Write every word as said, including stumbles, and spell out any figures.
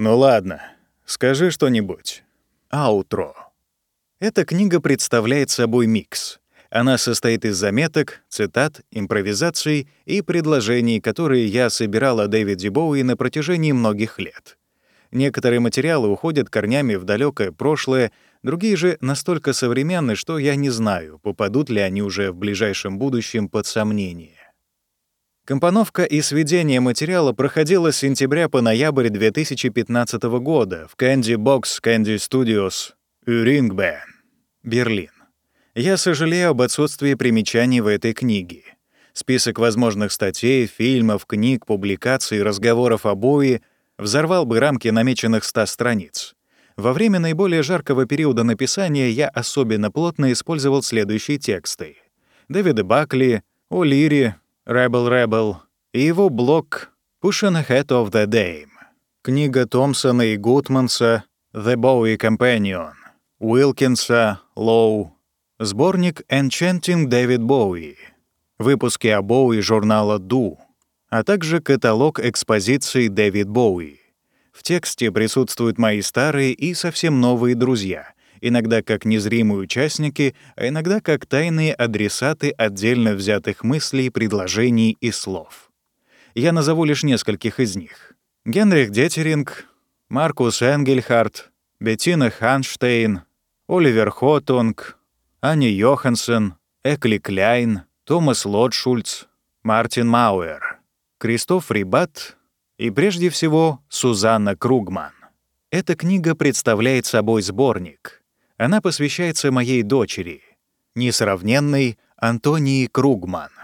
Ну ладно, скажи что-нибудь. Аутро. Эта книга представляет собой микс. Она состоит из заметок, цитат, импровизаций и предложений, которые я собирал о Дэвиде Боуи на протяжении многих лет. Некоторые материалы уходят корнями в далекое прошлое, другие же настолько современны, что я не знаю, попадут ли они уже в ближайшем будущем под сомнение. Компоновка и сведение материала проходило с сентября по ноябрь две тысячи пятнадцатого года в Candy Box Candy Studios, Урингбен, Берлин. Я сожалею об отсутствии примечаний в этой книге. Список возможных статей, фильмов, книг, публикаций, разговоров о Боуи взорвал бы рамки намеченных ста страниц. Во время наиболее жаркого периода написания я особенно плотно использовал следующие тексты: Дэвида Бакли, О'Лири, Rebel Rebel и его блог Pushing Ahead of the Dame, книга Томпсона и Гутманса The Bowie Companion, Уилкинса, Лоу, сборник Enchanting David Bowie, выпуски о Боуи журнала Do, а также каталог экспозиций Дэвид Боуи. В тексте присутствуют мои старые и совсем новые друзья, иногда как незримые участники, а иногда как тайные адресаты отдельно взятых мыслей, предложений и слов. Я назову лишь нескольких из них. Генрих Детеринг, Маркус Энгельхарт, Беттина Ханштейн, Оливер Хотунг, Аня Йоханссон, Экли Кляйн, Томас Лотшульц, Мартин Мауэр, Кристоф Рибат и, прежде всего, Сузанна Кругман. Эта книга представляет собой сборник. Она посвящается моей дочери, несравненной Антонии Кругман.